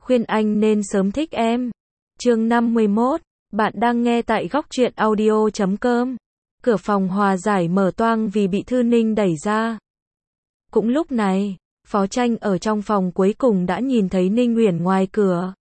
khuyên anh nên sớm thích em. Chương 51, bạn đang nghe tại góc truyện audio.com. Cửa phòng hòa giải mở toang vì bị Thư Ninh đẩy ra. Cũng lúc này, Phó Tranh ở trong phòng cuối cùng đã nhìn thấy Ninh Uyển ngoài cửa.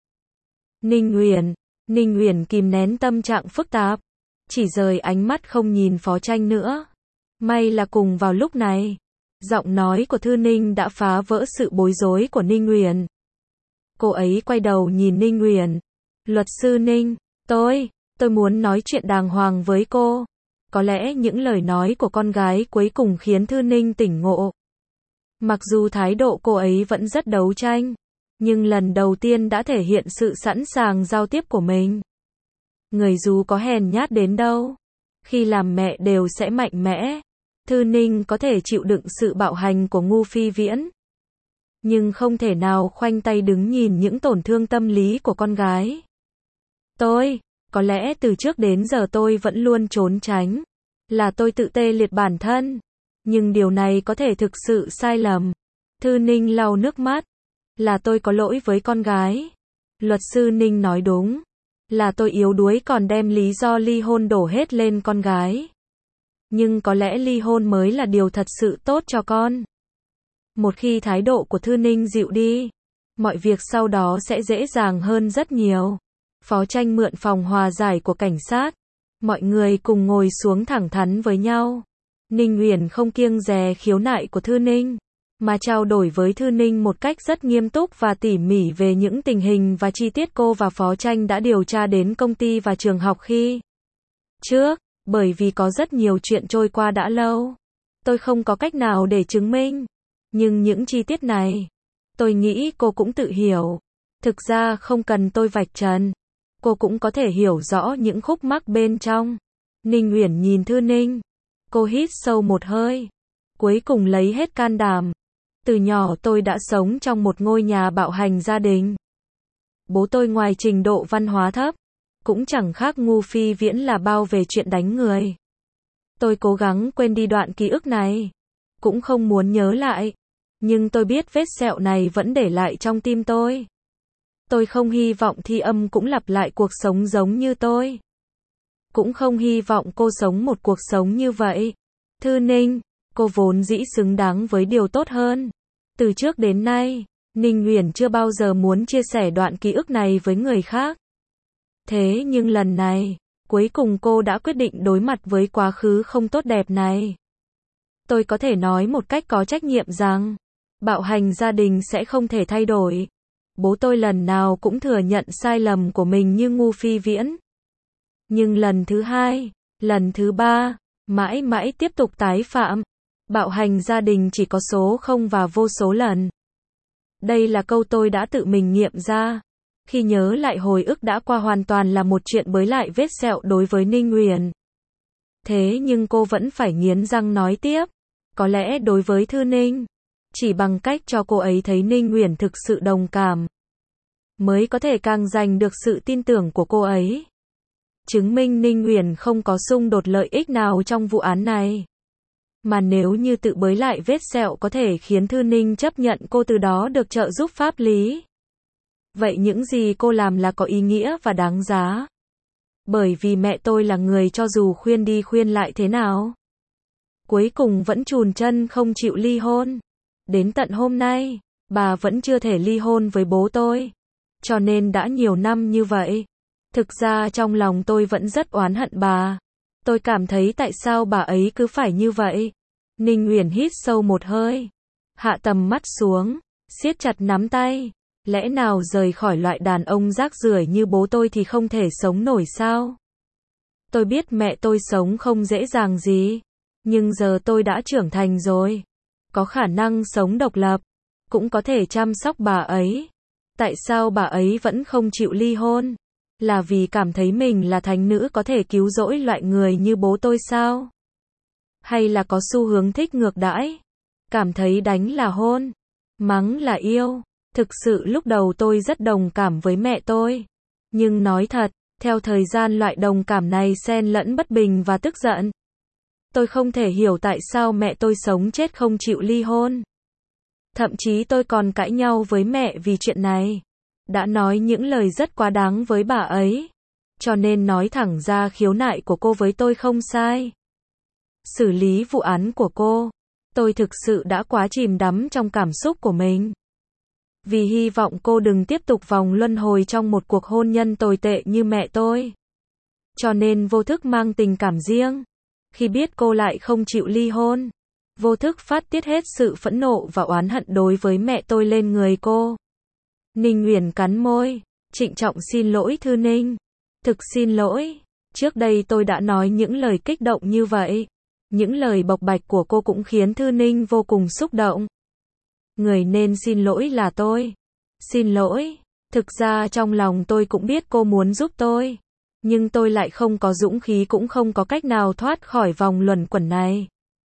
Ninh Uyển kìm nén tâm trạng phức tạp, chỉ rời ánh mắt không nhìn Phó Tranh nữa. May là cùng vào lúc này, giọng nói của Thư Ninh đã phá vỡ sự bối rối của Ninh Uyển. Cô ấy quay đầu nhìn Ninh Uyển. Luật sư Ninh, tôi muốn nói chuyện đàng hoàng với cô. Có lẽ những lời nói của con gái cuối cùng khiến Thư Ninh tỉnh ngộ. Mặc dù thái độ cô ấy vẫn rất đấu tranh, nhưng lần đầu tiên đã thể hiện sự sẵn sàng giao tiếp của mình. Người dù có hèn nhát đến đâu, khi làm mẹ đều sẽ mạnh mẽ. Thư Ninh có thể chịu đựng sự bạo hành của Ngô Phi Viễn, nhưng không thể nào khoanh tay đứng nhìn những tổn thương tâm lý của con gái. Có lẽ từ trước đến giờ tôi vẫn luôn trốn tránh, là tôi tự tê liệt bản thân, nhưng điều này có thể thực sự sai lầm. Thư Ninh lau nước mắt, là tôi có lỗi với con gái. Luật sư Ninh nói đúng, là tôi yếu đuối còn đem lý do ly hôn đổ hết lên con gái. Nhưng có lẽ ly hôn mới là điều thật sự tốt cho con. Một khi thái độ của Thư Ninh dịu đi, mọi việc sau đó sẽ dễ dàng hơn rất nhiều. Phó Tranh mượn phòng hòa giải của cảnh sát. Mọi người cùng ngồi xuống thẳng thắn với nhau. Ninh Uyển không kiêng dè khiếu nại của Thư Ninh, mà trao đổi với Thư Ninh một cách rất nghiêm túc và tỉ mỉ về những tình hình và chi tiết cô và Phó Tranh đã điều tra đến công ty và trường học khi trước. Bởi vì có rất nhiều chuyện trôi qua đã lâu, tôi không có cách nào để chứng minh. Nhưng những chi tiết này, tôi nghĩ cô cũng tự hiểu. Thực ra không cần tôi vạch trần, cô cũng có thể hiểu rõ những khúc mắc bên trong. Ninh Uyển nhìn Thư Ninh, cô hít sâu một hơi, cuối cùng lấy hết can đảm. Từ nhỏ tôi đã sống trong một ngôi nhà bạo hành gia đình. Bố tôi ngoài trình độ văn hóa thấp, cũng chẳng khác Ngô Phi Viễn là bao về chuyện đánh người. Tôi cố gắng quên đi đoạn ký ức này, cũng không muốn nhớ lại, nhưng tôi biết vết sẹo này vẫn để lại trong tim tôi. Tôi không hy vọng Thi Âm cũng lặp lại cuộc sống giống như tôi. Cũng không hy vọng cô sống một cuộc sống như vậy. Thư Ninh, cô vốn dĩ xứng đáng với điều tốt hơn. Từ trước đến nay, Ninh Uyển chưa bao giờ muốn chia sẻ đoạn ký ức này với người khác. Thế nhưng lần này, cuối cùng cô đã quyết định đối mặt với quá khứ không tốt đẹp này. Tôi có thể nói một cách có trách nhiệm rằng, bạo hành gia đình sẽ không thể thay đổi. Bố tôi lần nào cũng thừa nhận sai lầm của mình như Ngô Phi Viễn. Nhưng lần thứ hai, lần thứ ba, mãi mãi tiếp tục tái phạm. Bạo hành gia đình chỉ có số không và vô số lần. Đây là câu tôi đã tự mình nghiệm ra. Khi nhớ lại hồi ức đã qua hoàn toàn là một chuyện bới lại vết sẹo đối với Ninh Uyển. Thế nhưng cô vẫn phải nghiến răng nói tiếp. Có lẽ đối với Thư Ninh, chỉ bằng cách cho cô ấy thấy Ninh Uyển thực sự đồng cảm, mới có thể càng giành được sự tin tưởng của cô ấy. Chứng minh Ninh Uyển không có xung đột lợi ích nào trong vụ án này. Mà nếu như tự bới lại vết sẹo có thể khiến Thư Ninh chấp nhận cô từ đó được trợ giúp pháp lý. Vậy những gì cô làm là có ý nghĩa và đáng giá. Bởi vì mẹ tôi là người cho dù khuyên đi khuyên lại thế nào, cuối cùng vẫn chùn chân không chịu ly hôn. Đến tận hôm nay, bà vẫn chưa thể ly hôn với bố tôi. Cho nên đã nhiều năm như vậy. Thực ra trong lòng tôi vẫn rất oán hận bà. Tôi cảm thấy tại sao bà ấy cứ phải như vậy. Ninh Uyển hít sâu một hơi, hạ tầm mắt xuống, siết chặt nắm tay. Lẽ nào rời khỏi loại đàn ông rác rưởi như bố tôi thì không thể sống nổi sao? Tôi biết mẹ tôi sống không dễ dàng gì, nhưng giờ tôi đã trưởng thành rồi, có khả năng sống độc lập, cũng có thể chăm sóc bà ấy. Tại sao bà ấy vẫn không chịu ly hôn? Là vì cảm thấy mình là thánh nữ có thể cứu rỗi loại người như bố tôi sao? Hay là có xu hướng thích ngược đãi? Cảm thấy đánh là hôn, mắng là yêu? Thực sự lúc đầu tôi rất đồng cảm với mẹ tôi. Nhưng nói thật, theo thời gian loại đồng cảm này xen lẫn bất bình và tức giận. Tôi không thể hiểu tại sao mẹ tôi sống chết không chịu ly hôn. Thậm chí tôi còn cãi nhau với mẹ vì chuyện này. đã nói những lời rất quá đáng với bà ấy. Cho nên nói thẳng ra khiếu nại của cô với tôi không sai. Xử lý vụ án của cô, tôi thực sự đã quá chìm đắm trong cảm xúc của mình. Vì hy vọng cô đừng tiếp tục vòng luân hồi trong một cuộc hôn nhân tồi tệ như mẹ tôi. Cho nên vô thức mang tình cảm riêng. Khi biết cô lại không chịu ly hôn, vô thức phát tiết hết sự phẫn nộ và oán hận đối với mẹ tôi lên người cô. Ninh Uyển cắn môi, trịnh trọng xin lỗi Thư Ninh. Thực xin lỗi, trước đây tôi đã nói những lời kích động như vậy. Những lời bộc bạch của cô cũng khiến Thư Ninh vô cùng xúc động. Người nên xin lỗi là tôi. Xin lỗi, thực ra trong lòng tôi cũng biết cô muốn giúp tôi. Nhưng tôi lại không có dũng khí cũng không có cách nào thoát khỏi vòng luẩn quẩn này.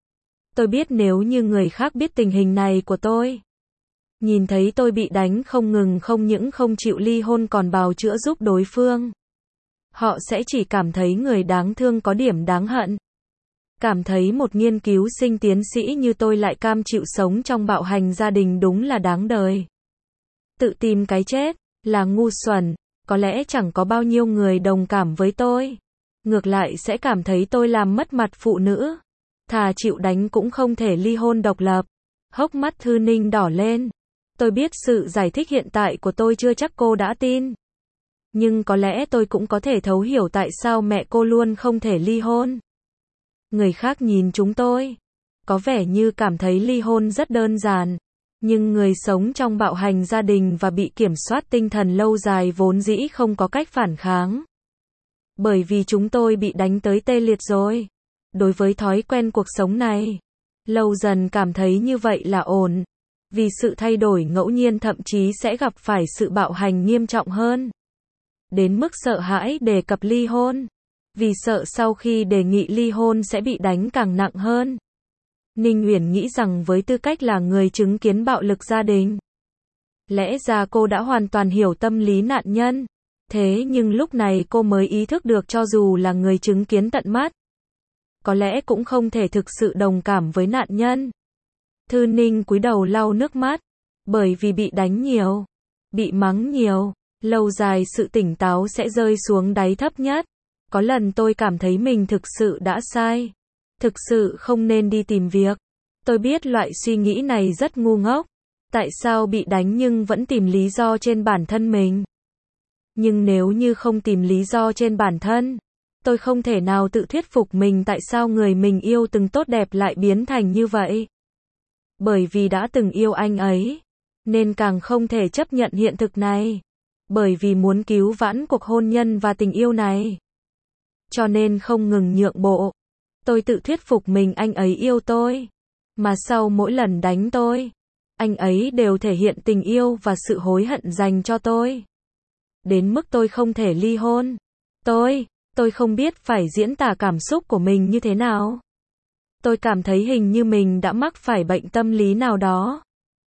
Tôi biết nếu như người khác biết tình hình này của tôi, nhìn thấy tôi bị đánh không ngừng không những không chịu ly hôn còn bào chữa giúp đối phương, họ sẽ chỉ cảm thấy người đáng thương có điểm đáng hận. Cảm thấy một nghiên cứu sinh tiến sĩ như tôi lại cam chịu sống trong bạo hành gia đình đúng là đáng đời. Tự tìm cái chết, là ngu xuẩn, có lẽ chẳng có bao nhiêu người đồng cảm với tôi. Ngược lại sẽ cảm thấy tôi làm mất mặt phụ nữ. Thà chịu đánh cũng không thể ly hôn độc lập. Hốc mắt Thư Ninh đỏ lên. Tôi biết sự giải thích hiện tại của tôi chưa chắc cô đã tin. Nhưng có lẽ tôi cũng có thể thấu hiểu tại sao mẹ cô luôn không thể ly hôn. Người khác nhìn chúng tôi, có vẻ như cảm thấy ly hôn rất đơn giản. Nhưng người sống trong bạo hành gia đình và bị kiểm soát tinh thần lâu dài vốn dĩ không có cách phản kháng. Bởi vì chúng tôi bị đánh tới tê liệt rồi. Đối với thói quen cuộc sống này, lâu dần cảm thấy như vậy là ổn. Vì sự thay đổi ngẫu nhiên thậm chí sẽ gặp phải sự bạo hành nghiêm trọng hơn. Đến mức sợ hãi đề cập ly hôn. Vì sợ sau khi đề nghị ly hôn sẽ bị đánh càng nặng hơn. Ninh Uyển nghĩ rằng với tư cách là người chứng kiến bạo lực gia đình, lẽ ra cô đã hoàn toàn hiểu tâm lý nạn nhân. Thế nhưng lúc này cô mới ý thức được cho dù là người chứng kiến tận mắt, có lẽ cũng không thể thực sự đồng cảm với nạn nhân. Thư Ninh cúi đầu lau nước mắt, bởi vì bị đánh nhiều, bị mắng nhiều, lâu dài sự tỉnh táo sẽ rơi xuống đáy thấp nhất. Có lần tôi cảm thấy mình thực sự đã sai. Thực sự không nên đi tìm việc. Tôi biết loại suy nghĩ này rất ngu ngốc. Tại sao bị đánh nhưng vẫn tìm lý do trên bản thân mình? Nhưng nếu như không tìm lý do trên bản thân, tôi không thể nào tự thuyết phục mình tại sao người mình yêu từng tốt đẹp lại biến thành như vậy. Bởi vì đã từng yêu anh ấy, nên càng không thể chấp nhận hiện thực này. Bởi vì muốn cứu vãn cuộc hôn nhân và tình yêu này, cho nên không ngừng nhượng bộ. Tôi tự thuyết phục mình anh ấy yêu tôi. Mà sau mỗi lần đánh tôi, anh ấy đều thể hiện tình yêu và sự hối hận dành cho tôi. Đến mức tôi không thể ly hôn. Tôi không biết phải diễn tả cảm xúc của mình như thế nào. Tôi cảm thấy hình như mình đã mắc phải bệnh tâm lý nào đó.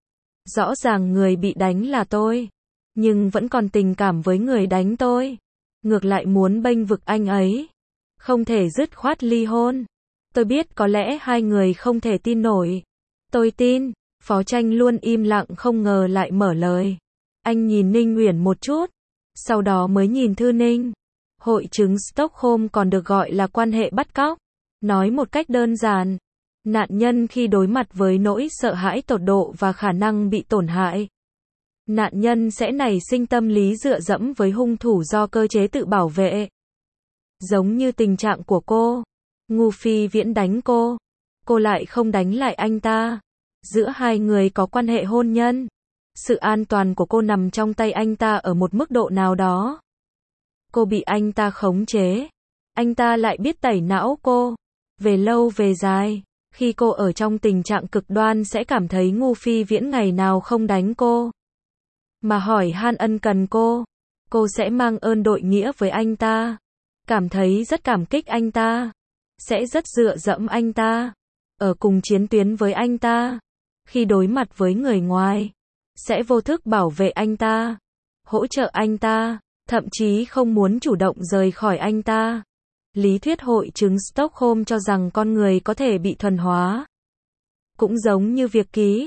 Rõ ràng người bị đánh là tôi, nhưng vẫn còn tình cảm với người đánh tôi. Ngược lại muốn bênh vực anh ấy. Không thể dứt khoát ly hôn. Tôi biết có lẽ hai người không thể tin nổi. Tôi tin. Phó Tranh luôn im lặng không ngờ lại mở lời. Anh nhìn Ninh Uyển một chút, sau đó mới nhìn Thư Ninh. Hội chứng Stockholm còn được gọi là quan hệ bắt cóc. Nói một cách đơn giản, nạn nhân khi đối mặt với nỗi sợ hãi tột độ và khả năng bị tổn hại, nạn nhân sẽ nảy sinh tâm lý dựa dẫm với hung thủ do cơ chế tự bảo vệ. Giống như tình trạng của cô. Ngô Phi Viễn đánh cô lại không đánh lại anh ta. Giữa hai người có quan hệ hôn nhân. Sự an toàn của cô nằm trong tay anh ta ở một mức độ nào đó. Cô bị anh ta khống chế. Anh ta lại biết tẩy não cô. Về lâu về dài, khi cô ở trong tình trạng cực đoan sẽ cảm thấy Ngô Phi Viễn ngày nào không đánh cô, mà hỏi han ân cần cô sẽ mang ơn đội nghĩa với anh ta. Cảm thấy rất cảm kích anh ta. Sẽ rất dựa dẫm anh ta. Ở cùng chiến tuyến với anh ta. Khi đối mặt với người ngoài, sẽ vô thức bảo vệ anh ta. Hỗ trợ anh ta. Thậm chí không muốn chủ động rời khỏi anh ta. Lý thuyết hội chứng Stockholm cho rằng con người có thể bị thuần hóa. Cũng giống như việc ký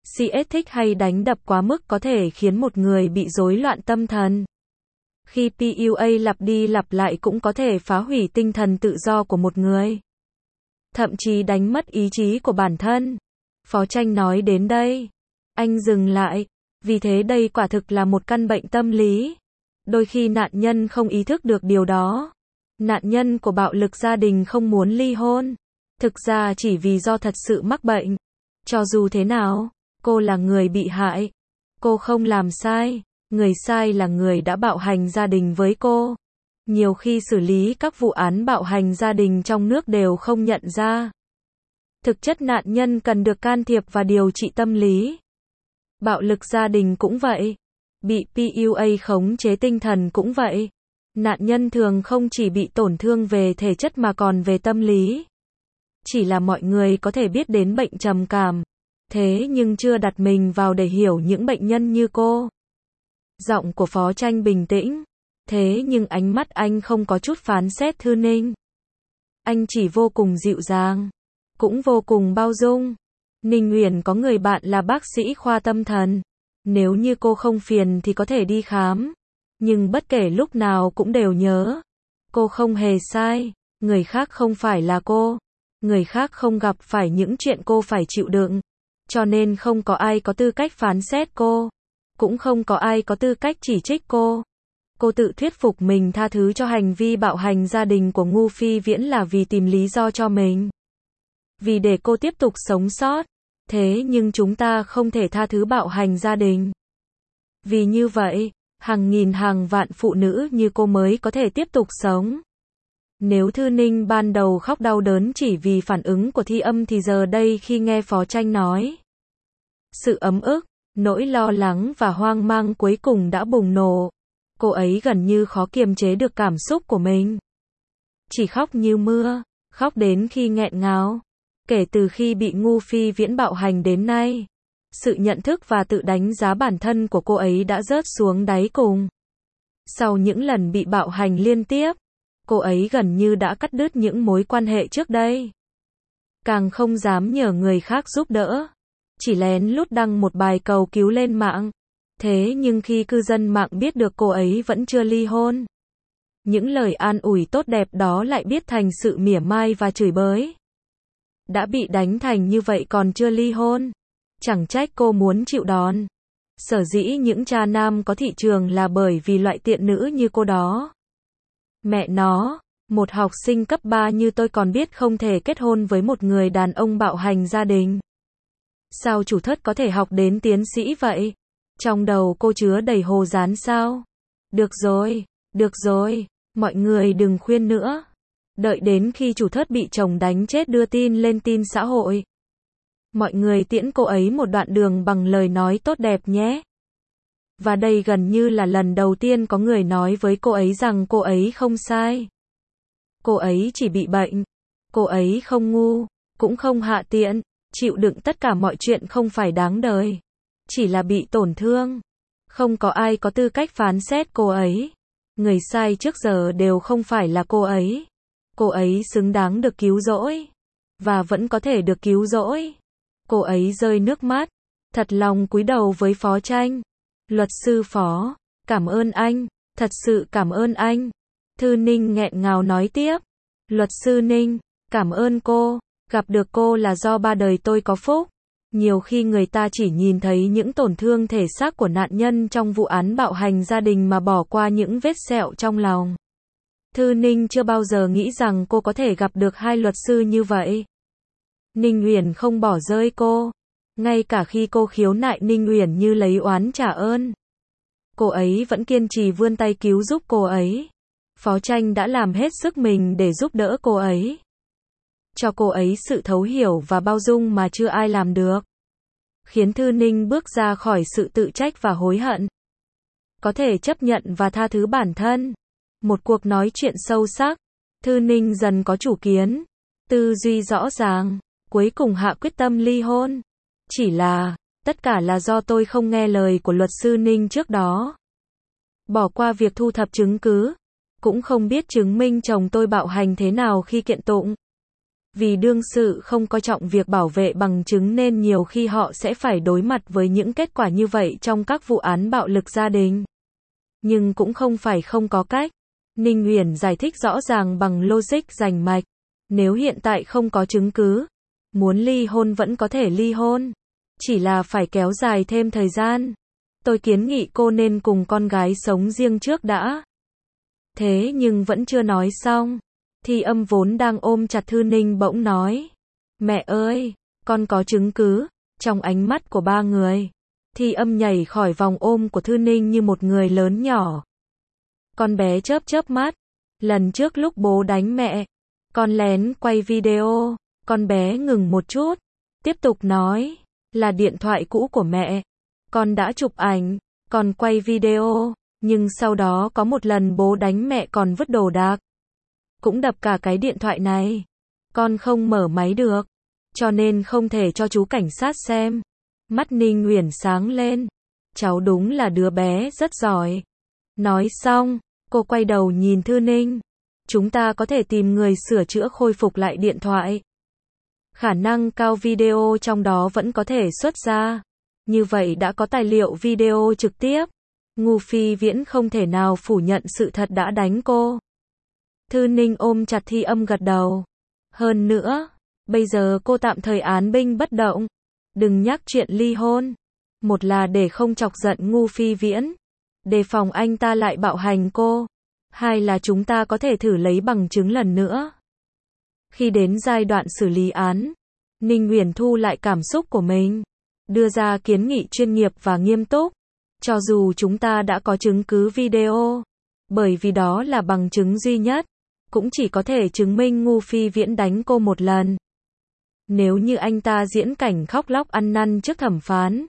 CS thích hay đánh đập quá mức có thể khiến một người bị rối loạn tâm thần. Khi PUA lặp đi lặp lại cũng có thể phá hủy tinh thần tự do của một người. Thậm chí đánh mất ý chí của bản thân. Phó Tranh nói đến đây. Anh dừng lại. Vì thế đây quả thực là một căn bệnh tâm lý. Đôi khi nạn nhân không ý thức được điều đó. Nạn nhân của bạo lực gia đình không muốn ly hôn. Thực ra chỉ vì do thật sự mắc bệnh. Cho dù thế nào, cô là người bị hại. Cô không làm sai. Người sai là người đã bạo hành gia đình với cô. Nhiều khi xử lý các vụ án bạo hành gia đình trong nước đều không nhận ra. Thực chất nạn nhân cần được can thiệp và điều trị tâm lý. Bạo lực gia đình cũng vậy. Bị PUA khống chế tinh thần cũng vậy. Nạn nhân thường không chỉ bị tổn thương về thể chất mà còn về tâm lý. Chỉ là mọi người có thể biết đến bệnh trầm cảm. Thế nhưng chưa đặt mình vào để hiểu những bệnh nhân như cô. Giọng của Phó Tranh bình tĩnh. Thế nhưng ánh mắt anh không có chút phán xét Thư Ninh. Anh chỉ vô cùng dịu dàng. Cũng vô cùng bao dung. Ninh Uyển có người bạn là bác sĩ khoa tâm thần. Nếu như cô không phiền thì có thể đi khám. Nhưng bất kể lúc nào cũng đều nhớ. Cô không hề sai. Người khác không phải là cô. Người khác không gặp phải những chuyện cô phải chịu đựng. Cho nên không có ai có tư cách phán xét cô. Cũng không có ai có tư cách chỉ trích cô. Cô tự thuyết phục mình tha thứ cho hành vi bạo hành gia đình của Ngô Phi Viễn là vì tìm lý do cho mình. Vì để cô tiếp tục sống sót. Thế nhưng chúng ta không thể tha thứ bạo hành gia đình. Vì như vậy, hàng nghìn hàng vạn phụ nữ như cô mới có thể tiếp tục sống. Nếu Thư Ninh ban đầu khóc đau đớn chỉ vì phản ứng của Thi Âm thì giờ đây khi nghe Phó Tranh nói, sự ấm ức, nỗi lo lắng và hoang mang cuối cùng đã bùng nổ. Cô ấy gần như khó kiềm chế được cảm xúc của mình. Chỉ khóc như mưa, khóc đến khi nghẹn ngào. Kể từ khi bị Ngô Phi Viễn bạo hành đến nay, sự nhận thức và tự đánh giá bản thân của cô ấy đã rớt xuống đáy cùng. Sau những lần bị bạo hành liên tiếp, cô ấy gần như đã cắt đứt những mối quan hệ trước đây. Càng không dám nhờ người khác giúp đỡ. Chỉ lén lút đăng một bài cầu cứu lên mạng. Thế nhưng khi cư dân mạng biết được cô ấy vẫn chưa ly hôn, những lời an ủi tốt đẹp đó lại biến thành sự mỉa mai và chửi bới. Đã bị đánh thành như vậy còn chưa ly hôn. Chẳng trách cô muốn chịu đòn. Sở dĩ những cha nam có thị trường là bởi vì loại tiện nữ như cô đó. Mẹ nó, một học sinh cấp 3 như tôi còn biết không thể kết hôn với một người đàn ông bạo hành gia đình. Sao chủ thất có thể học đến tiến sĩ vậy? Trong đầu cô chứa đầy hồ dán sao? Được rồi, mọi người đừng khuyên nữa. Đợi đến khi chủ thất bị chồng đánh chết đưa tin lên tin xã hội. Mọi người tiễn cô ấy một đoạn đường bằng lời nói tốt đẹp nhé. Và đây gần như là lần đầu tiên có người nói với cô ấy rằng cô ấy không sai. Cô ấy chỉ bị bệnh. Cô ấy không ngu, cũng không hạ tiện, chịu đựng tất cả mọi chuyện không phải đáng đời. Chỉ là bị tổn thương. Không có ai có tư cách phán xét cô ấy. Người sai trước giờ đều không phải là cô ấy. Cô ấy xứng đáng được cứu rỗi. Và vẫn có thể được cứu rỗi. Cô ấy rơi nước mắt. Thật lòng cúi đầu với Phó Tranh. Luật sư Phó, cảm ơn anh. Thật sự cảm ơn anh. Thư Ninh nghẹn ngào nói tiếp. Luật sư Ninh, cảm ơn cô. Gặp được cô là do ba đời tôi có phúc. Nhiều khi người ta chỉ nhìn thấy những tổn thương thể xác của nạn nhân trong vụ án bạo hành gia đình mà bỏ qua những vết sẹo trong lòng. Thư Ninh chưa bao giờ nghĩ rằng cô có thể gặp được hai luật sư như vậy. Ninh Uyển không bỏ rơi cô. Ngay cả khi cô khiếu nại Ninh Uyển như lấy oán trả ơn. Cô ấy vẫn kiên trì vươn tay cứu giúp cô ấy. Phó Tranh đã làm hết sức mình để giúp đỡ cô ấy. Cho cô ấy sự thấu hiểu và bao dung mà chưa ai làm được. Khiến Thư Ninh bước ra khỏi sự tự trách và hối hận. Có thể chấp nhận và tha thứ bản thân. Một cuộc nói chuyện sâu sắc. Thư Ninh dần có chủ kiến. Tư duy rõ ràng. Cuối cùng hạ quyết tâm ly hôn. Chỉ là, tất cả là do tôi không nghe lời của luật sư Ninh trước đó. Bỏ qua việc thu thập chứng cứ. Cũng không biết chứng minh chồng tôi bạo hành thế nào khi kiện tụng. Vì đương sự không coi trọng việc bảo vệ bằng chứng nên nhiều khi họ sẽ phải đối mặt với những kết quả như vậy trong các vụ án bạo lực gia đình. Nhưng cũng không phải không có cách. Ninh Uyển giải thích rõ ràng bằng logic rành mạch. Nếu hiện tại không có chứng cứ, muốn ly hôn vẫn có thể ly hôn. Chỉ là phải kéo dài thêm thời gian. Tôi kiến nghị cô nên cùng con gái sống riêng trước đã. Thế nhưng vẫn chưa nói xong. Thi Âm vốn đang ôm chặt Thư Ninh bỗng nói. Mẹ ơi, con có chứng cứ. Trong ánh mắt của ba người, Thi Âm nhảy khỏi vòng ôm của Thư Ninh như một người lớn nhỏ. Con bé chớp chớp mắt. Lần trước lúc bố đánh mẹ, con lén quay video. Con bé ngừng một chút, tiếp tục nói. Là điện thoại cũ của mẹ. Con đã chụp ảnh, con quay video. Nhưng sau đó có một lần bố đánh mẹ còn vứt đồ đạc. Cũng đập cả cái điện thoại này. Con không mở máy được, cho nên không thể cho chú cảnh sát xem. Mắt Ninh Uyển sáng lên. Cháu đúng là đứa bé rất giỏi. Nói xong, cô quay đầu nhìn Thư Ninh. Chúng ta có thể tìm người sửa chữa khôi phục lại điện thoại. Khả năng cao video trong đó vẫn có thể xuất ra. Như vậy đã có tài liệu video trực tiếp. Ngô Phi Viễn không thể nào phủ nhận sự thật đã đánh cô. Thư Ninh ôm chặt Thi Âm gật đầu. Hơn nữa, bây giờ cô tạm thời án binh bất động. Đừng nhắc chuyện ly hôn. Một là để không chọc giận Ngô Phi Viễn, đề phòng anh ta lại bạo hành cô. Hai là chúng ta có thể thử lấy bằng chứng lần nữa. Khi đến giai đoạn xử lý án, Ninh Uyển thu lại cảm xúc của mình, đưa ra kiến nghị chuyên nghiệp và nghiêm túc. Cho dù chúng ta đã có chứng cứ video, bởi vì đó là bằng chứng duy nhất, cũng chỉ có thể chứng minh Ngô Phi Viễn đánh cô một lần. Nếu như anh ta diễn cảnh khóc lóc ăn năn trước thẩm phán,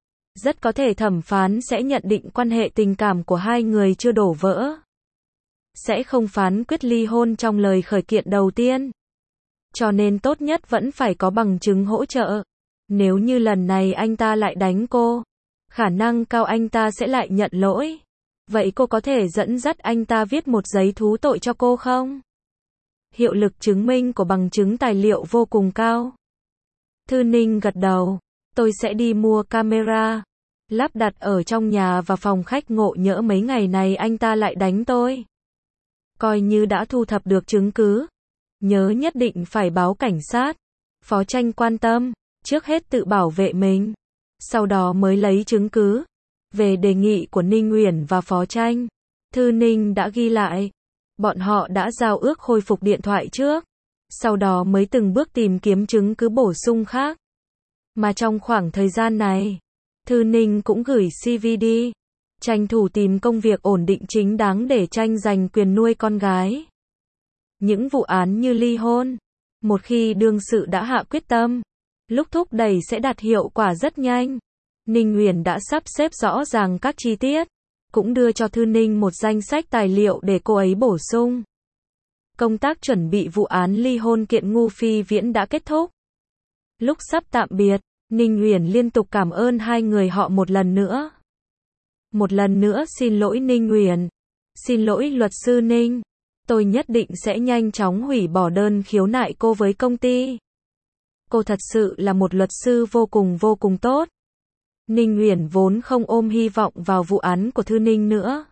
rất có thể thẩm phán sẽ nhận định quan hệ tình cảm của hai người chưa đổ vỡ. Sẽ không phán quyết ly hôn trong lời khởi kiện đầu tiên. Cho nên tốt nhất vẫn phải có bằng chứng hỗ trợ. Nếu như lần này anh ta lại đánh cô, khả năng cao anh ta sẽ lại nhận lỗi. Vậy cô có thể dẫn dắt anh ta viết một giấy thú tội cho cô không? Hiệu lực chứng minh của bằng chứng tài liệu vô cùng cao. Thư Ninh gật đầu. Tôi sẽ đi mua camera, lắp đặt ở trong nhà và phòng khách, ngộ nhỡ mấy ngày này anh ta lại đánh tôi. Coi như đã thu thập được chứng cứ. Nhớ nhất định phải báo cảnh sát. Phó Tranh quan tâm, trước hết tự bảo vệ mình, sau đó mới lấy chứng cứ. Về đề nghị của Ninh Uyển và Phó Tranh, Thư Ninh đã ghi lại. Bọn họ đã giao ước khôi phục điện thoại trước, sau đó mới từng bước tìm kiếm chứng cứ bổ sung khác. Mà trong khoảng thời gian này, Thư Ninh cũng gửi CV đi, tranh thủ tìm công việc ổn định chính đáng để tranh giành quyền nuôi con gái. Những vụ án như ly hôn, một khi đương sự đã hạ quyết tâm, lúc thúc đẩy sẽ đạt hiệu quả rất nhanh. Ninh Uyển đã sắp xếp rõ ràng các chi tiết, cũng đưa cho Thư Ninh một danh sách tài liệu để cô ấy bổ sung. Công tác chuẩn bị vụ án ly hôn kiện Ngô Phi Viễn đã kết thúc. Lúc sắp tạm biệt, Ninh Uyển liên tục cảm ơn hai người họ một lần nữa. Một lần nữa xin lỗi Ninh Uyển. Xin lỗi luật sư Ninh. Tôi nhất định sẽ nhanh chóng hủy bỏ đơn khiếu nại cô với công ty. Cô thật sự là một luật sư vô cùng tốt. Ninh Uyển vốn không ôm hy vọng vào vụ án của Thư Ninh nữa.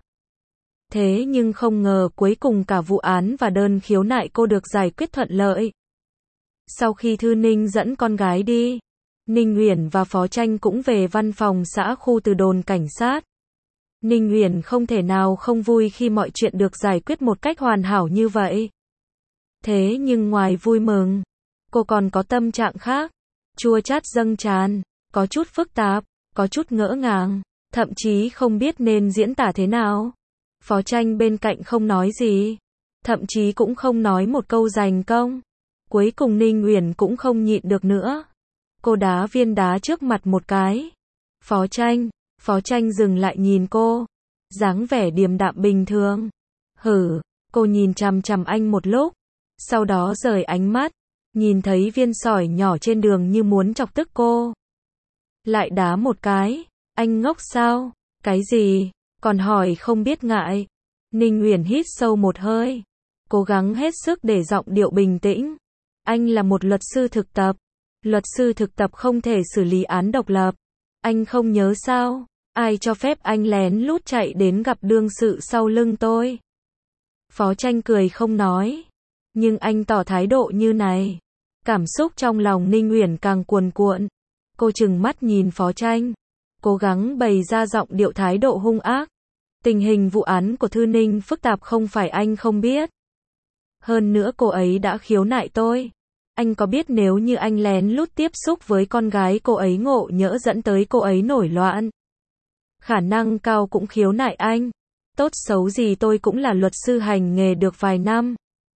Thế nhưng không ngờ cuối cùng cả vụ án và đơn khiếu nại cô được giải quyết thuận lợi. Sau khi Thư Ninh dẫn con gái đi, Ninh Uyển và Phó Tranh cũng về văn phòng xã khu từ đồn cảnh sát. Ninh Uyển không thể nào không vui khi mọi chuyện được giải quyết một cách hoàn hảo như vậy. Thế nhưng ngoài vui mừng, cô còn có tâm trạng khác, chua chát dâng tràn, có chút phức tạp, có chút ngỡ ngàng, thậm chí không biết nên diễn tả thế nào. Phó Tranh bên cạnh không nói gì, thậm chí cũng không nói một câu giành công. Cuối cùng Ninh Uyển cũng không nhịn được nữa. Cô đá viên đá trước mặt một cái. Phó Tranh dừng lại nhìn cô, dáng vẻ điềm đạm bình thường. Hử, cô nhìn chằm chằm anh một lúc, sau đó rời ánh mắt, nhìn thấy viên sỏi nhỏ trên đường như muốn chọc tức cô. Lại đá một cái, anh ngốc sao? Cái gì? Còn hỏi không biết ngại. Ninh Uyển hít sâu một hơi, cố gắng hết sức để giọng điệu bình tĩnh. Anh là một luật sư thực tập. Luật sư thực tập không thể xử lý án độc lập. Anh không nhớ sao? Ai cho phép anh lén lút chạy đến gặp đương sự sau lưng tôi? Phó Tranh cười không nói. Nhưng anh tỏ thái độ như này. Cảm xúc trong lòng Ninh Uyển càng cuồn cuộn. Cô trừng mắt nhìn Phó Tranh. Cố gắng bày ra giọng điệu thái độ hung ác. Tình hình vụ án của Thư Ninh phức tạp không phải anh không biết. Hơn nữa cô ấy đã khiếu nại tôi. Anh có biết nếu như anh lén lút tiếp xúc với con gái cô ấy ngộ nhỡ dẫn tới cô ấy nổi loạn, khả năng cao cũng khiếu nại anh. Tốt xấu gì tôi cũng là luật sư hành nghề được vài năm.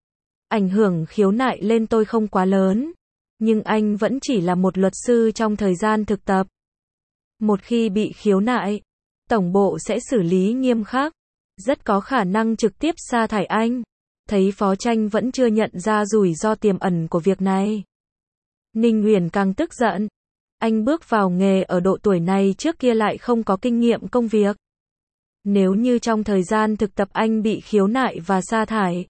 Ảnh hưởng khiếu nại lên tôi không quá lớn. Nhưng anh vẫn chỉ là một luật sư trong thời gian thực tập. Một khi bị khiếu nại, tổng bộ sẽ xử lý nghiêm khắc. Rất có khả năng trực tiếp sa thải anh. Thấy Phó Tranh vẫn chưa nhận ra rủi ro tiềm ẩn của việc này, Ninh Uyển càng tức giận. Anh bước vào nghề ở độ tuổi này, trước kia lại không có kinh nghiệm công việc. Nếu như trong thời gian thực tập anh bị khiếu nại và sa thải,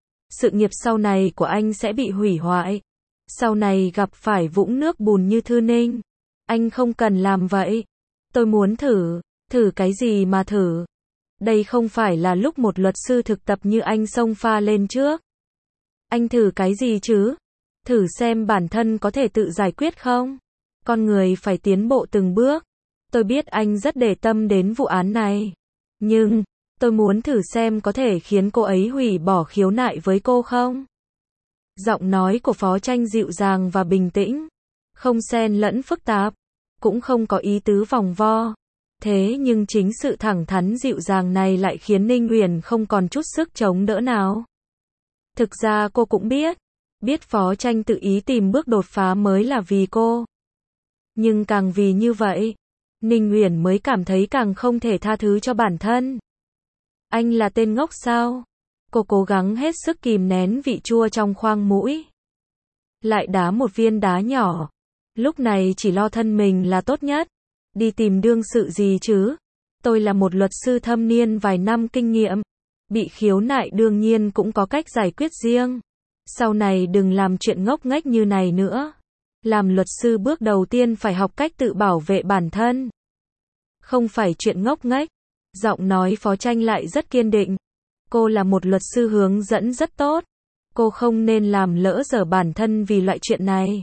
sự nghiệp sau này của anh sẽ bị hủy hoại. Sau này gặp phải vũng nước bùn như Thư Ninh, anh không cần làm vậy. Tôi muốn thử cái gì mà thử? Đây không phải là lúc một luật sư thực tập như anh xông pha lên trước. Anh thử cái gì chứ? Thử xem bản thân có thể tự giải quyết không? Con người phải tiến bộ từng bước. Tôi biết anh rất để tâm đến vụ án này. Nhưng, tôi muốn thử xem có thể khiến cô ấy hủy bỏ khiếu nại với cô không? Giọng nói của Phó Tranh dịu dàng và bình tĩnh. Không xen lẫn phức tạp. Cũng không có ý tứ vòng vo. Thế nhưng chính sự thẳng thắn dịu dàng này lại khiến Ninh Uyển không còn chút sức chống đỡ nào. Thực ra cô cũng biết Phó Tranh tự ý tìm bước đột phá mới là vì cô. Nhưng càng vì như vậy, Ninh Uyển mới cảm thấy càng không thể tha thứ cho bản thân. Anh là tên ngốc sao? Cô cố gắng hết sức kìm nén vị chua trong khoang mũi. Lại đá một viên đá nhỏ. Lúc này chỉ lo thân mình là tốt nhất. Đi tìm đương sự gì chứ? Tôi là một luật sư thâm niên vài năm kinh nghiệm. Bị khiếu nại đương nhiên cũng có cách giải quyết riêng. Sau này đừng làm chuyện ngốc nghếch như này nữa. Làm luật sư bước đầu tiên phải học cách tự bảo vệ bản thân. Không phải chuyện ngốc nghếch. Giọng nói Phó Tranh lại rất kiên định. Cô là một luật sư hướng dẫn rất tốt. Cô không nên làm lỡ dở bản thân vì loại chuyện này.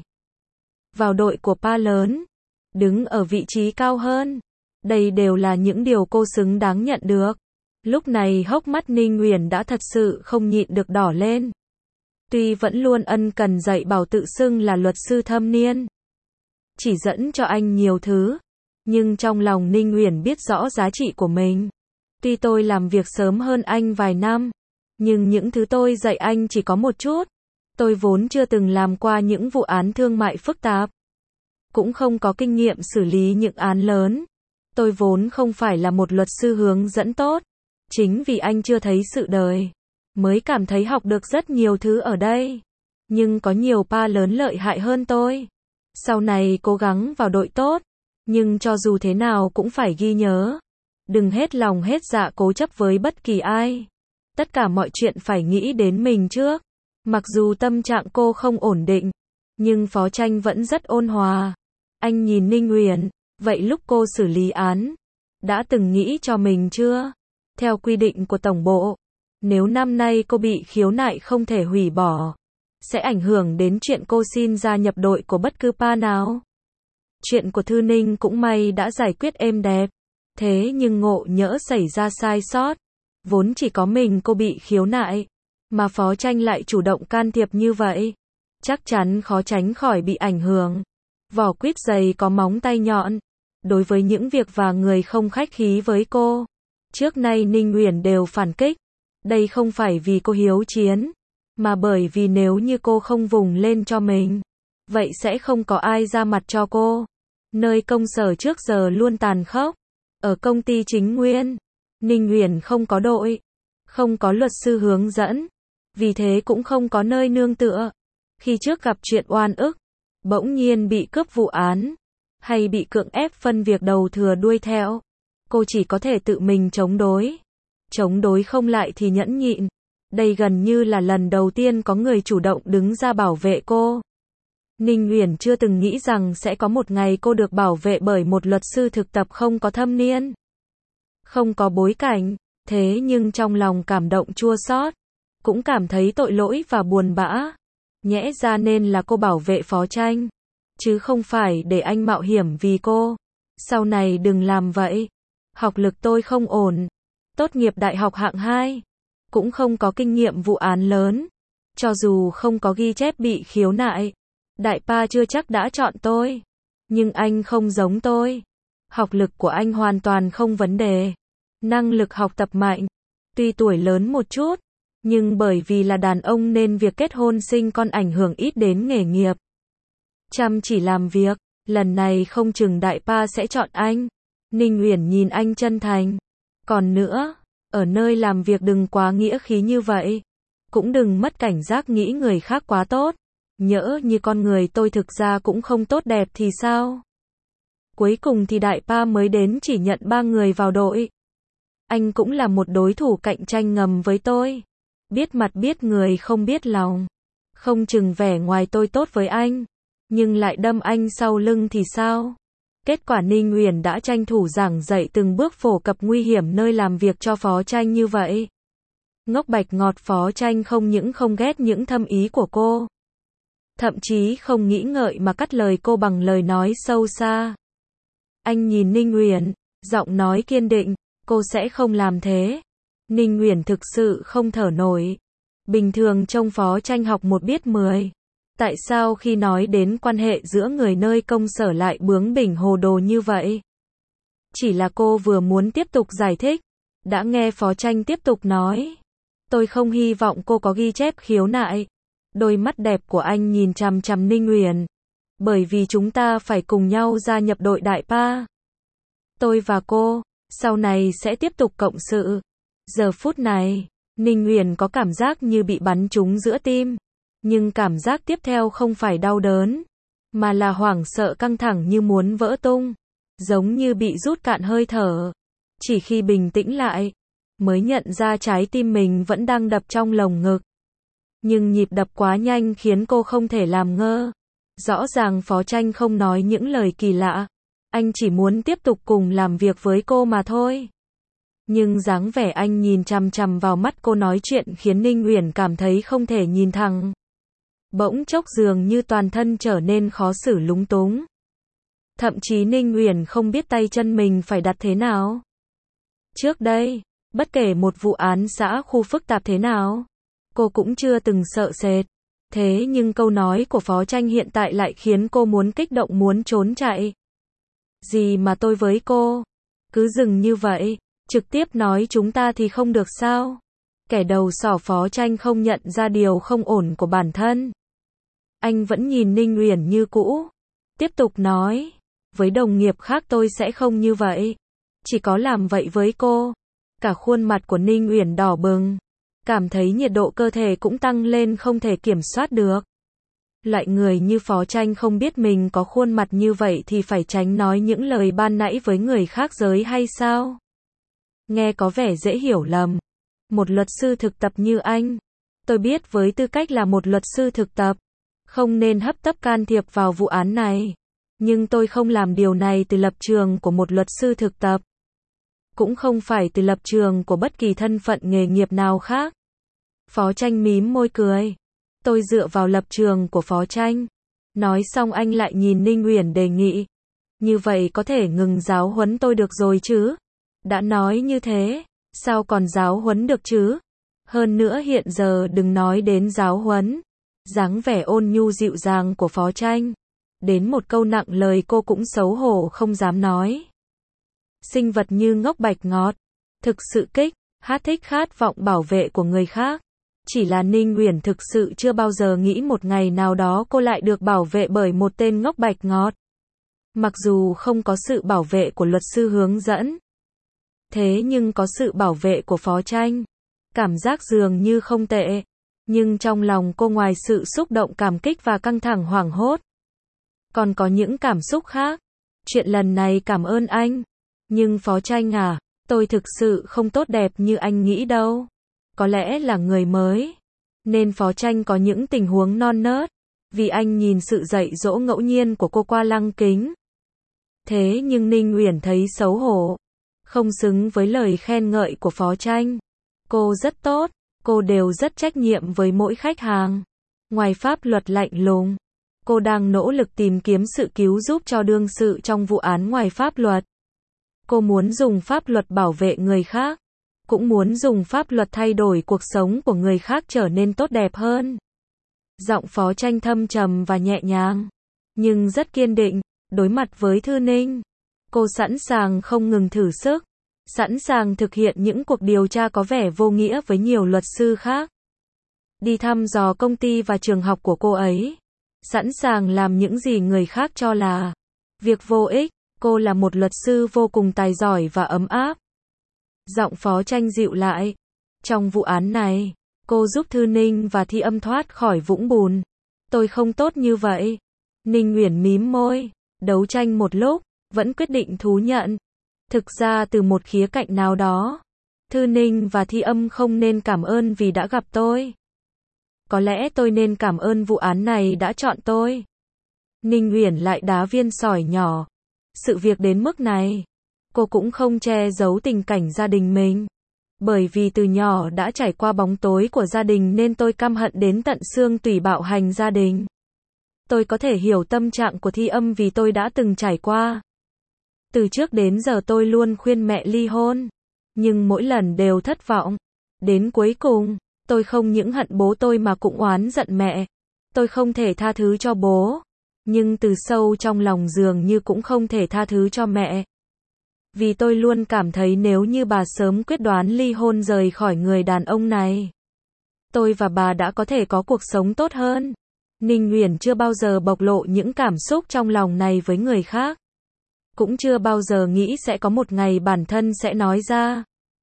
Vào đội của pa lớn, đứng ở vị trí cao hơn. Đây đều là những điều cô xứng đáng nhận được. Lúc này hốc mắt Ninh Uyển đã thật sự không nhịn được đỏ lên. Tuy vẫn luôn ân cần dạy bảo tự xưng là luật sư thâm niên, chỉ dẫn cho anh nhiều thứ, nhưng trong lòng Ninh Uyển biết rõ giá trị của mình. Tuy tôi làm việc sớm hơn anh vài năm, nhưng những thứ tôi dạy anh chỉ có một chút. Tôi vốn chưa từng làm qua những vụ án thương mại phức tạp, cũng không có kinh nghiệm xử lý những án lớn. Tôi vốn không phải là một luật sư hướng dẫn tốt. Chính vì anh chưa thấy sự đời, mới cảm thấy học được rất nhiều thứ ở đây. Nhưng có nhiều pa lớn lợi hại hơn tôi. Sau này cố gắng vào đội tốt. Nhưng cho dù thế nào cũng phải ghi nhớ. Đừng hết lòng hết dạ cố chấp với bất kỳ ai. Tất cả mọi chuyện phải nghĩ đến mình trước. Mặc dù tâm trạng cô không ổn định, nhưng Phó Tranh vẫn rất ôn hòa. Anh nhìn Ninh Uyển, vậy lúc cô xử lý án, đã từng nghĩ cho mình chưa? Theo quy định của tổng bộ, nếu năm nay cô bị khiếu nại không thể hủy bỏ, sẽ ảnh hưởng đến chuyện cô xin gia nhập đội của bất cứ pa nào. Chuyện của Thư Ninh cũng may đã giải quyết êm đẹp. Thế nhưng ngộ nhỡ xảy ra sai sót, vốn chỉ có mình cô bị khiếu nại, mà Phó Tranh lại chủ động can thiệp như vậy, chắc chắn khó tránh khỏi bị ảnh hưởng. Vỏ quýt dày có móng tay nhọn. Đối với những việc và người không khách khí với cô, trước nay Ninh Uyển đều phản kích. Đây không phải vì cô hiếu chiến, mà bởi vì nếu như cô không vùng lên cho mình, vậy sẽ không có ai ra mặt cho cô. Nơi công sở trước giờ luôn tàn khốc. Ở công ty chính nguyên, Ninh Uyển không có đội, không có luật sư hướng dẫn, vì thế cũng không có nơi nương tựa. Khi trước gặp chuyện oan ức, bỗng nhiên bị cướp vụ án, hay bị cưỡng ép phân việc đầu thừa đuôi theo, cô chỉ có thể tự mình chống đối. Chống đối không lại thì nhẫn nhịn, Đây gần như là lần đầu tiên có người chủ động đứng ra bảo vệ cô. Ninh Uyển chưa từng nghĩ rằng sẽ có một ngày cô được bảo vệ bởi một luật sư thực tập không có thâm niên, không có bối cảnh. Thế nhưng trong lòng cảm động chua xót, cũng cảm thấy tội lỗi và buồn bã. Nhẽ ra nên là cô bảo vệ Phó Tranh, chứ không phải để anh mạo hiểm vì cô. Sau này đừng làm vậy. Học lực tôi không ổn, tốt nghiệp đại học hạng 2, cũng không có kinh nghiệm vụ án lớn. Cho dù không có ghi chép bị khiếu nại, đại pa chưa chắc đã chọn tôi. Nhưng anh không giống tôi. Học lực của anh hoàn toàn không vấn đề. Năng lực học tập mạnh. Tuy tuổi lớn một chút, nhưng bởi vì là đàn ông nên việc kết hôn sinh con ảnh hưởng ít đến nghề nghiệp. Chăm chỉ làm việc, lần này không chừng đại pa sẽ chọn anh. Ninh Uyển nhìn anh chân thành. Còn nữa, ở nơi làm việc đừng quá nghĩa khí như vậy. Cũng đừng mất cảnh giác nghĩ người khác quá tốt. Nhỡ như con người tôi thực ra cũng không tốt đẹp thì sao? Cuối cùng thì đại pa mới đến chỉ nhận 3 người vào đội. Anh cũng là một đối thủ cạnh tranh ngầm với tôi. Biết mặt biết người không biết lòng. Không chừng vẻ ngoài tôi tốt với anh, nhưng lại đâm anh sau lưng thì sao? Kết quả Ninh Uyển đã tranh thủ giảng dạy từng bước phổ cập nguy hiểm nơi làm việc cho Phó Tranh như vậy. Ngốc bạch ngọt Phó Tranh không những không ghét những thâm ý của cô, thậm chí không nghĩ ngợi mà cắt lời cô bằng lời nói sâu xa. Anh nhìn Ninh Uyển, giọng nói kiên định, cô sẽ không làm thế. Ninh Uyển thực sự không thở nổi. Bình thường trông Phó Tranh học một biết 10. Tại sao khi nói đến quan hệ giữa người nơi công sở lại bướng bỉnh hồ đồ như vậy? Chỉ là cô vừa muốn tiếp tục giải thích, đã nghe Phó Tranh tiếp tục nói. Tôi không hy vọng cô có ghi chép khiếu nại. Đôi mắt đẹp của anh nhìn chằm chằm Ninh Uyển. Bởi vì chúng ta phải cùng nhau gia nhập đội đại pa. Tôi và cô, sau này sẽ tiếp tục cộng sự. Giờ phút này, Ninh Uyển có cảm giác như bị bắn trúng giữa tim. Nhưng cảm giác tiếp theo không phải đau đớn, mà là hoảng sợ căng thẳng như muốn vỡ tung. Giống như bị rút cạn hơi thở. Chỉ khi bình tĩnh lại, mới nhận ra trái tim mình vẫn đang đập trong lồng ngực. Nhưng nhịp đập quá nhanh khiến cô không thể làm ngơ. Rõ ràng Phó Tranh không nói những lời kỳ lạ. Anh chỉ muốn tiếp tục cùng làm việc với cô mà thôi. Nhưng dáng vẻ anh nhìn chằm chằm vào mắt cô nói chuyện khiến Ninh Uyển cảm thấy không thể nhìn thẳng. Bỗng chốc dường như toàn thân trở nên khó xử lúng túng. Thậm chí Ninh Uyển không biết tay chân mình phải đặt thế nào. Trước đây, bất kể một vụ án xã khu phức tạp thế nào, cô cũng chưa từng sợ sệt. Thế nhưng câu nói của Phó Tranh hiện tại lại khiến cô muốn kích động muốn trốn chạy. Gì mà tôi với cô? Cứ dừng như vậy, trực tiếp nói chúng ta thì không được sao? Kẻ đầu sỏ Phó Tranh không nhận ra điều không ổn của bản thân. Anh vẫn nhìn Ninh Uyển như cũ. Tiếp tục nói, với đồng nghiệp khác tôi sẽ không như vậy. Chỉ có làm vậy với cô. Cả khuôn mặt của Ninh Uyển đỏ bừng. Cảm thấy nhiệt độ cơ thể cũng tăng lên không thể kiểm soát được. Loại người như Phó Tranh không biết mình có khuôn mặt như vậy thì phải tránh nói những lời ban nãy với người khác giới hay sao? Nghe có vẻ dễ hiểu lầm. Một luật sư thực tập như anh. Tôi biết với tư cách là một luật sư thực tập, không nên hấp tấp can thiệp vào vụ án này. Nhưng tôi không làm điều này từ lập trường của một luật sư thực tập. Cũng không phải từ lập trường của bất kỳ thân phận nghề nghiệp nào khác. Phó Tranh mím môi cười. Tôi dựa vào lập trường của Phó Tranh. Nói xong anh lại nhìn Ninh Uyển đề nghị. Như vậy có thể ngừng giáo huấn tôi được rồi chứ? Đã nói như thế, sao còn giáo huấn được chứ? Hơn nữa hiện giờ đừng nói đến giáo huấn. Dáng vẻ ôn nhu dịu dàng của Phó Tranh. Đến một câu nặng lời cô cũng xấu hổ không dám nói. Sinh vật như ngốc bạch ngọt. Thực sự thích khát vọng bảo vệ của người khác. Chỉ là Ninh Uyển thực sự chưa bao giờ nghĩ một ngày nào đó cô lại được bảo vệ bởi một tên ngốc bạch ngọt. Mặc dù không có sự bảo vệ của luật sư hướng dẫn, thế nhưng có sự bảo vệ của Phó Tranh. Cảm giác dường như không tệ. Nhưng trong lòng cô ngoài sự xúc động cảm kích và căng thẳng hoảng hốt, còn có những cảm xúc khác. Chuyện lần này cảm ơn anh. Nhưng Phó Tranh à, tôi thực sự không tốt đẹp như anh nghĩ đâu. có lẽ là người mới, nên Phó Tranh có những tình huống non nớt, vì anh nhìn sự dạy dỗ ngẫu nhiên của cô qua lăng kính. Thế nhưng Ninh Uyển thấy xấu hổ, không xứng với lời khen ngợi của Phó Tranh. Cô rất tốt, cô đều rất trách nhiệm với mỗi khách hàng. Ngoài pháp luật lạnh lùng, cô đang nỗ lực tìm kiếm sự cứu giúp cho đương sự trong vụ án ngoài pháp luật. Cô muốn dùng pháp luật bảo vệ người khác, cũng muốn dùng pháp luật thay đổi cuộc sống của người khác trở nên tốt đẹp hơn. Giọng Phó Tranh thâm trầm và nhẹ nhàng, nhưng rất kiên định, đối mặt với Thư Ninh. Cô sẵn sàng không ngừng thử sức, sẵn sàng thực hiện những cuộc điều tra có vẻ vô nghĩa với nhiều luật sư khác. Đi thăm dò công ty và trường học của cô ấy, sẵn sàng làm những gì người khác cho là việc vô ích. Cô là một luật sư vô cùng tài giỏi và ấm áp. Giọng Phó Tranh dịu lại. Trong vụ án này, cô giúp Thư Ninh và Thi Âm thoát khỏi vũng bùn. Tôi không tốt như vậy. Ninh Uyển mím môi, đấu tranh một lúc, vẫn quyết định thú nhận. Thực ra từ một khía cạnh nào đó, Thư Ninh và Thi Âm không nên cảm ơn vì đã gặp tôi. Có lẽ tôi nên cảm ơn vụ án này đã chọn tôi. Ninh Uyển lại đá viên sỏi nhỏ. Sự việc đến mức này, cô cũng không che giấu tình cảnh gia đình mình. Bởi vì từ nhỏ đã trải qua bóng tối của gia đình nên tôi căm hận đến tận xương tủy bạo hành gia đình. Tôi có thể hiểu tâm trạng của Thi Âm vì tôi đã từng trải qua. Từ trước đến giờ tôi luôn khuyên mẹ ly hôn, nhưng mỗi lần đều thất vọng. Đến cuối cùng, tôi không những hận bố tôi mà cũng oán giận mẹ. Tôi không thể tha thứ cho bố, nhưng từ sâu trong lòng dường như cũng không thể tha thứ cho mẹ. Vì tôi luôn cảm thấy nếu như bà sớm quyết đoán ly hôn rời khỏi người đàn ông này, tôi và bà đã có thể có cuộc sống tốt hơn. Ninh Uyển chưa bao giờ bộc lộ những cảm xúc trong lòng này với người khác. Cũng chưa bao giờ nghĩ sẽ có một ngày bản thân sẽ nói ra.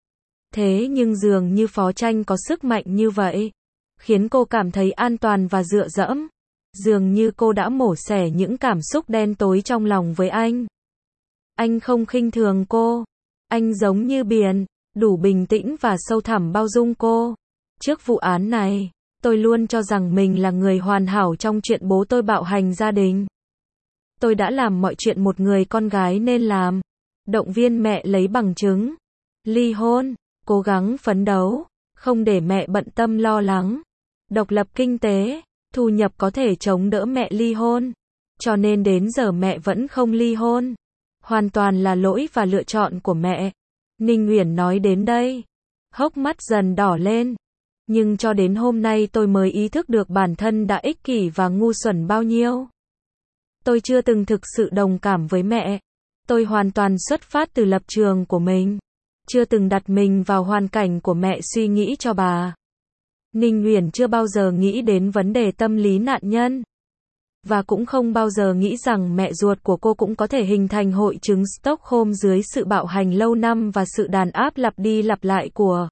Thế nhưng dường như Phó Tranh có sức mạnh như vậy, khiến cô cảm thấy an toàn và dựa dẫm. Dường như cô đã mổ xẻ những cảm xúc đen tối trong lòng với anh. Anh không khinh thường cô. Anh giống như biển, đủ bình tĩnh và sâu thẳm bao dung cô. Trước vụ án này, tôi luôn cho rằng mình là người hoàn hảo trong chuyện bố tôi bạo hành gia đình. Tôi đã làm mọi chuyện một người con gái nên làm. Động viên mẹ lấy bằng chứng, ly hôn, cố gắng phấn đấu, không để mẹ bận tâm lo lắng. Độc lập kinh tế, thu nhập có thể chống đỡ mẹ ly hôn. Cho nên đến giờ mẹ vẫn không ly hôn. Hoàn toàn là lỗi và lựa chọn của mẹ. Ninh Uyển nói đến đây, hốc mắt dần đỏ lên. Nhưng cho đến hôm nay tôi mới ý thức được bản thân đã ích kỷ và ngu xuẩn bao nhiêu. Tôi chưa từng thực sự đồng cảm với mẹ. Tôi hoàn toàn xuất phát từ lập trường của mình. Chưa từng đặt mình vào hoàn cảnh của mẹ suy nghĩ cho bà. Ninh Uyển chưa bao giờ nghĩ đến vấn đề tâm lý nạn nhân. Và cũng không bao giờ nghĩ rằng mẹ ruột của cô cũng có thể hình thành hội chứng Stockholm dưới sự bạo hành lâu năm và sự đàn áp lặp đi lặp lại của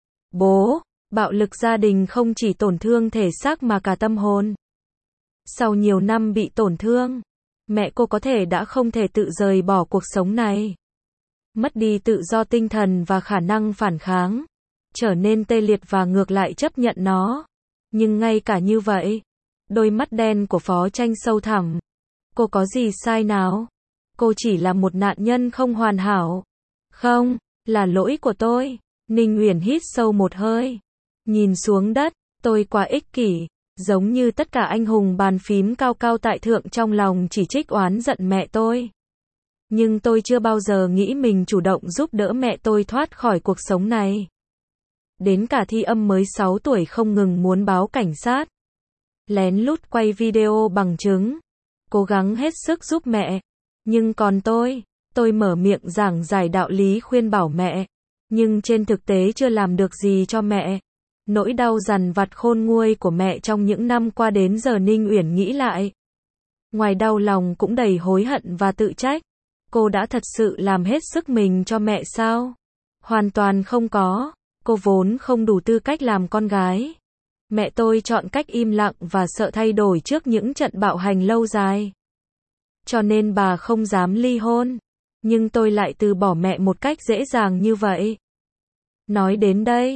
bố. Bạo lực gia đình không chỉ tổn thương thể xác mà cả tâm hồn. Sau nhiều năm bị tổn thương, mẹ cô có thể đã không thể tự rời bỏ cuộc sống này. Mất đi tự do tinh thần và khả năng phản kháng. Trở nên tê liệt và ngược lại chấp nhận nó. Nhưng ngay cả như vậy, đôi mắt đen của Phó Tranh sâu thẳm. Cô có gì sai nào? Cô chỉ là một nạn nhân không hoàn hảo. Không, là lỗi của tôi. Ninh Uyển hít sâu một hơi. Nhìn xuống đất, tôi quá ích kỷ. Giống như tất cả anh hùng bàn phím cao cao tại thượng trong lòng chỉ trích oán giận mẹ tôi. Nhưng tôi chưa bao giờ nghĩ mình chủ động giúp đỡ mẹ tôi thoát khỏi cuộc sống này. Đến cả Thi Âm mới 6 tuổi không ngừng muốn báo cảnh sát. Lén lút quay video bằng chứng. Cố gắng hết sức giúp mẹ. Nhưng còn tôi mở miệng giảng giải đạo lý khuyên bảo mẹ. Nhưng trên thực tế chưa làm được gì cho mẹ. Nỗi đau dằn vặt khôn nguôi của mẹ trong những năm qua đến giờ Ninh Uyển nghĩ lại. Ngoài đau lòng cũng đầy hối hận và tự trách. Cô đã thật sự làm hết sức mình cho mẹ sao? Hoàn toàn không có. Cô vốn không đủ tư cách làm con gái. Mẹ tôi chọn cách im lặng và sợ thay đổi trước những trận bạo hành lâu dài. Cho nên bà không dám ly hôn. Nhưng tôi lại từ bỏ mẹ một cách dễ dàng như vậy. Nói đến đây,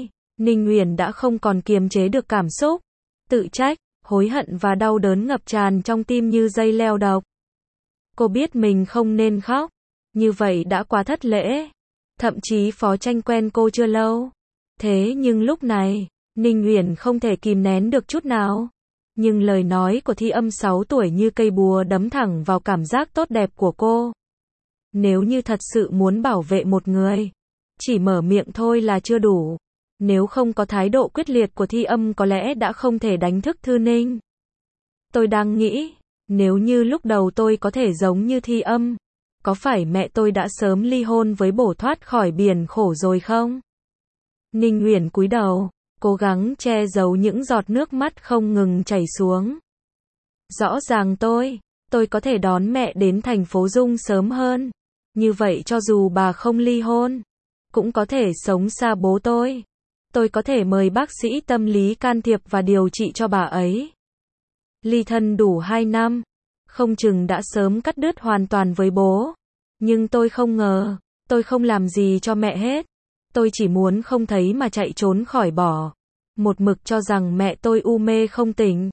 Ninh Uyển đã không còn kiềm chế được cảm xúc, tự trách, hối hận và đau đớn ngập tràn trong tim như dây leo độc. Cô biết mình không nên khóc, như vậy đã quá thất lễ. Thậm chí Phó Tranh quen cô chưa lâu. Thế nhưng lúc này, Ninh Uyển không thể kìm nén được chút nào. Nhưng lời nói của Thi Âm 6 tuổi như cây búa đấm thẳng vào cảm giác tốt đẹp của cô. Nếu như thật sự muốn bảo vệ một người, chỉ mở miệng thôi là chưa đủ. Nếu không có thái độ quyết liệt của Thi Âm có lẽ đã không thể đánh thức Thư Ninh. Tôi đang nghĩ, nếu như lúc đầu tôi có thể giống như Thi Âm, có phải mẹ tôi đã sớm ly hôn với Bổ thoát khỏi biển khổ rồi không? Ninh Uyển cúi đầu, cố gắng che giấu những giọt nước mắt không ngừng chảy xuống. Rõ ràng tôi có thể đón mẹ đến thành phố Dung sớm hơn. Như vậy cho dù bà không ly hôn, cũng có thể sống xa bố tôi. Tôi có thể mời bác sĩ tâm lý can thiệp và điều trị cho bà ấy. Ly thân đủ 2 năm, không chừng đã sớm cắt đứt hoàn toàn với bố. Nhưng tôi không ngờ, tôi không làm gì cho mẹ hết. Tôi chỉ muốn không thấy mà chạy trốn khỏi bỏ. Một mực cho rằng mẹ tôi u mê không tỉnh.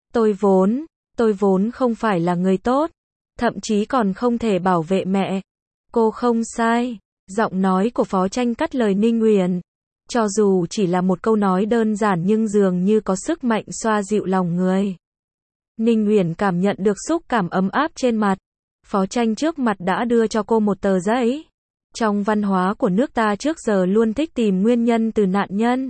Tôi vốn không phải là người tốt. Thậm chí còn không thể bảo vệ mẹ. Cô không sai. Giọng nói của Phó Tranh cắt lời Ninh Uyển. Cho dù chỉ là một câu nói đơn giản nhưng dường như có sức mạnh xoa dịu lòng người. Ninh Uyển cảm nhận được xúc cảm ấm áp trên mặt. Phó Tranh trước mặt đã đưa cho cô một tờ giấy. Trong văn hóa của nước ta trước giờ luôn thích tìm nguyên nhân từ nạn nhân.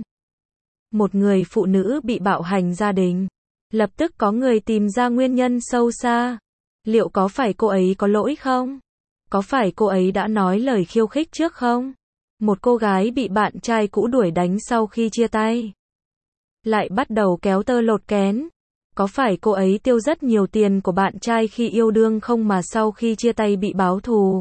Một người phụ nữ bị bạo hành gia đình. Lập tức có người tìm ra nguyên nhân sâu xa. Liệu có phải cô ấy có lỗi không? Có phải cô ấy đã nói lời khiêu khích trước không? Một cô gái bị bạn trai cũ đuổi đánh sau khi chia tay. Lại bắt đầu kéo tơ lột kén. Có phải cô ấy tiêu rất nhiều tiền của bạn trai khi yêu đương không mà sau khi chia tay bị báo thù?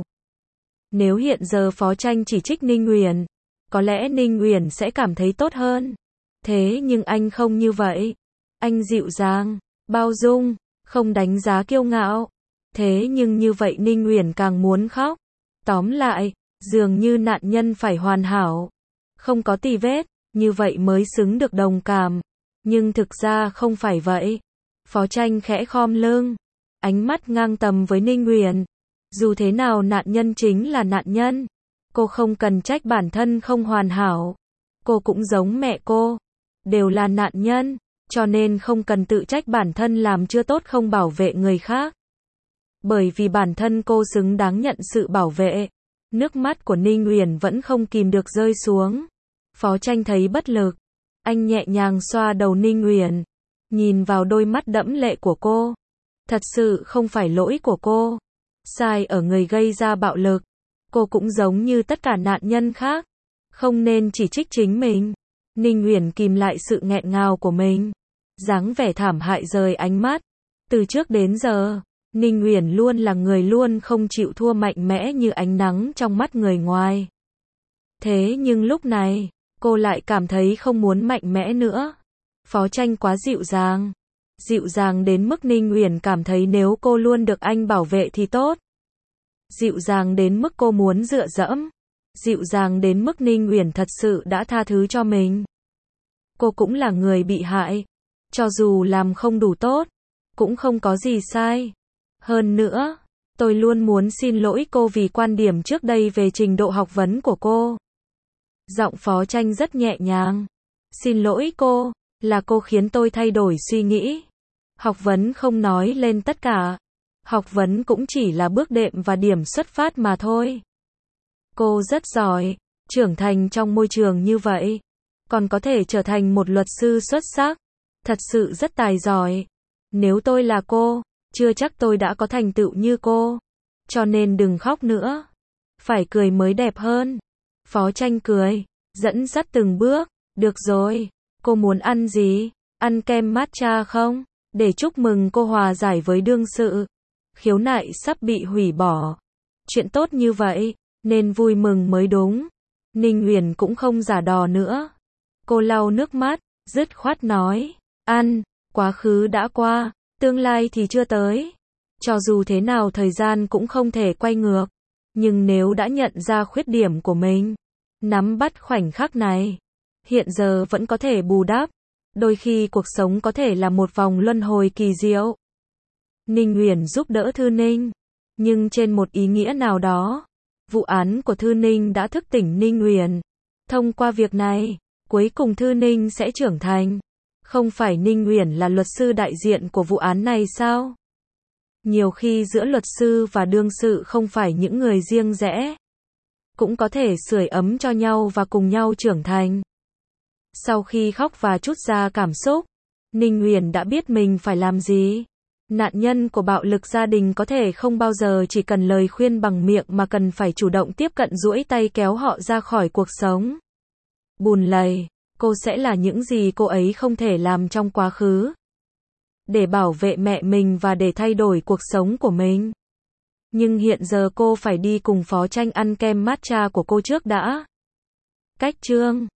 Nếu hiện giờ Phó Tranh chỉ trích Ninh Uyển, có lẽ Ninh Uyển sẽ cảm thấy tốt hơn. Thế nhưng anh không như vậy. Anh dịu dàng, bao dung, không đánh giá kiêu ngạo. Thế nhưng như vậy Ninh Uyển càng muốn khóc. Tóm lại, dường như nạn nhân phải hoàn hảo, không có tì vết, như vậy mới xứng được đồng cảm. Nhưng thực ra không phải vậy. Phó Tranh khẽ khom lưng, ánh mắt ngang tầm với Ninh Uyển. Dù thế nào nạn nhân chính là nạn nhân. Cô không cần trách bản thân không hoàn hảo. Cô cũng giống mẹ cô, đều là nạn nhân, cho nên không cần tự trách bản thân làm chưa tốt không bảo vệ người khác. Bởi vì bản thân cô xứng đáng nhận sự bảo vệ. Nước mắt của Ninh Uyển vẫn không kìm được rơi xuống. Phó Tranh thấy bất lực. Anh nhẹ nhàng xoa đầu Ninh Uyển, nhìn vào đôi mắt đẫm lệ của cô. Thật sự không phải lỗi của cô. Sai ở người gây ra bạo lực. Cô cũng giống như tất cả nạn nhân khác. Không nên chỉ trích chính mình. Ninh Uyển kìm lại sự nghẹn ngào của mình. Dáng vẻ thảm hại rời ánh mắt. Từ trước đến giờ, Ninh Uyển luôn là người luôn không chịu thua mạnh mẽ như ánh nắng trong mắt người ngoài. Thế nhưng lúc này, cô lại cảm thấy không muốn mạnh mẽ nữa. Phó Tranh quá dịu dàng. Dịu dàng đến mức Ninh Uyển cảm thấy nếu cô luôn được anh bảo vệ thì tốt. Dịu dàng đến mức cô muốn dựa dẫm. Dịu dàng đến mức Ninh Uyển thật sự đã tha thứ cho mình. Cô cũng là người bị hại. Cho dù làm không đủ tốt, cũng không có gì sai. Hơn nữa, tôi luôn muốn xin lỗi cô vì quan điểm trước đây về trình độ học vấn của cô. Giọng Phó Tranh rất nhẹ nhàng. Xin lỗi cô, là cô khiến tôi thay đổi suy nghĩ. Học vấn không nói lên tất cả. Học vấn cũng chỉ là bước đệm và điểm xuất phát mà thôi. Cô rất giỏi, trưởng thành trong môi trường như vậy. Còn có thể trở thành một luật sư xuất sắc. Thật sự rất tài giỏi. Nếu tôi là cô, chưa chắc tôi đã có thành tựu như cô. Cho nên đừng khóc nữa. Phải cười mới đẹp hơn. Phó Tranh cười, dẫn dắt từng bước. Được rồi, cô muốn ăn gì? Ăn kem matcha không? Để chúc mừng cô hòa giải với đương sự. Khiếu nại sắp bị hủy bỏ. Chuyện tốt như vậy, nên vui mừng mới đúng. Ninh Uyển cũng không giả đò nữa. Cô lau nước mắt, dứt khoát nói. Ăn, quá khứ đã qua, tương lai thì chưa tới. Cho dù thế nào thời gian cũng không thể quay ngược. Nhưng nếu đã nhận ra khuyết điểm của mình, nắm bắt khoảnh khắc này. hiện giờ vẫn có thể bù đắp. Đôi khi cuộc sống có thể là một vòng luân hồi kỳ diệu. Ninh Uyển giúp đỡ Thư Ninh, nhưng trên một ý nghĩa nào đó, vụ án của Thư Ninh đã thức tỉnh Ninh Uyển. Thông qua việc này, cuối cùng Thư Ninh sẽ trưởng thành. Không phải Ninh Uyển là luật sư đại diện của vụ án này sao? Nhiều khi giữa luật sư và đương sự không phải những người riêng rẽ, cũng có thể sưởi ấm cho nhau và cùng nhau trưởng thành. Sau khi khóc và trút ra cảm xúc, Ninh Uyển đã biết mình phải làm gì. Nạn nhân của bạo lực gia đình có thể không bao giờ chỉ cần lời khuyên bằng miệng mà cần phải chủ động tiếp cận, duỗi tay kéo họ ra khỏi cuộc sống bùn lầy. Cô sẽ là những gì cô ấy không thể làm trong quá khứ, để bảo vệ mẹ mình và để thay đổi cuộc sống của mình. Nhưng hiện giờ cô phải đi cùng Phó Tranh ăn kem matcha của cô trước đã. Cách chương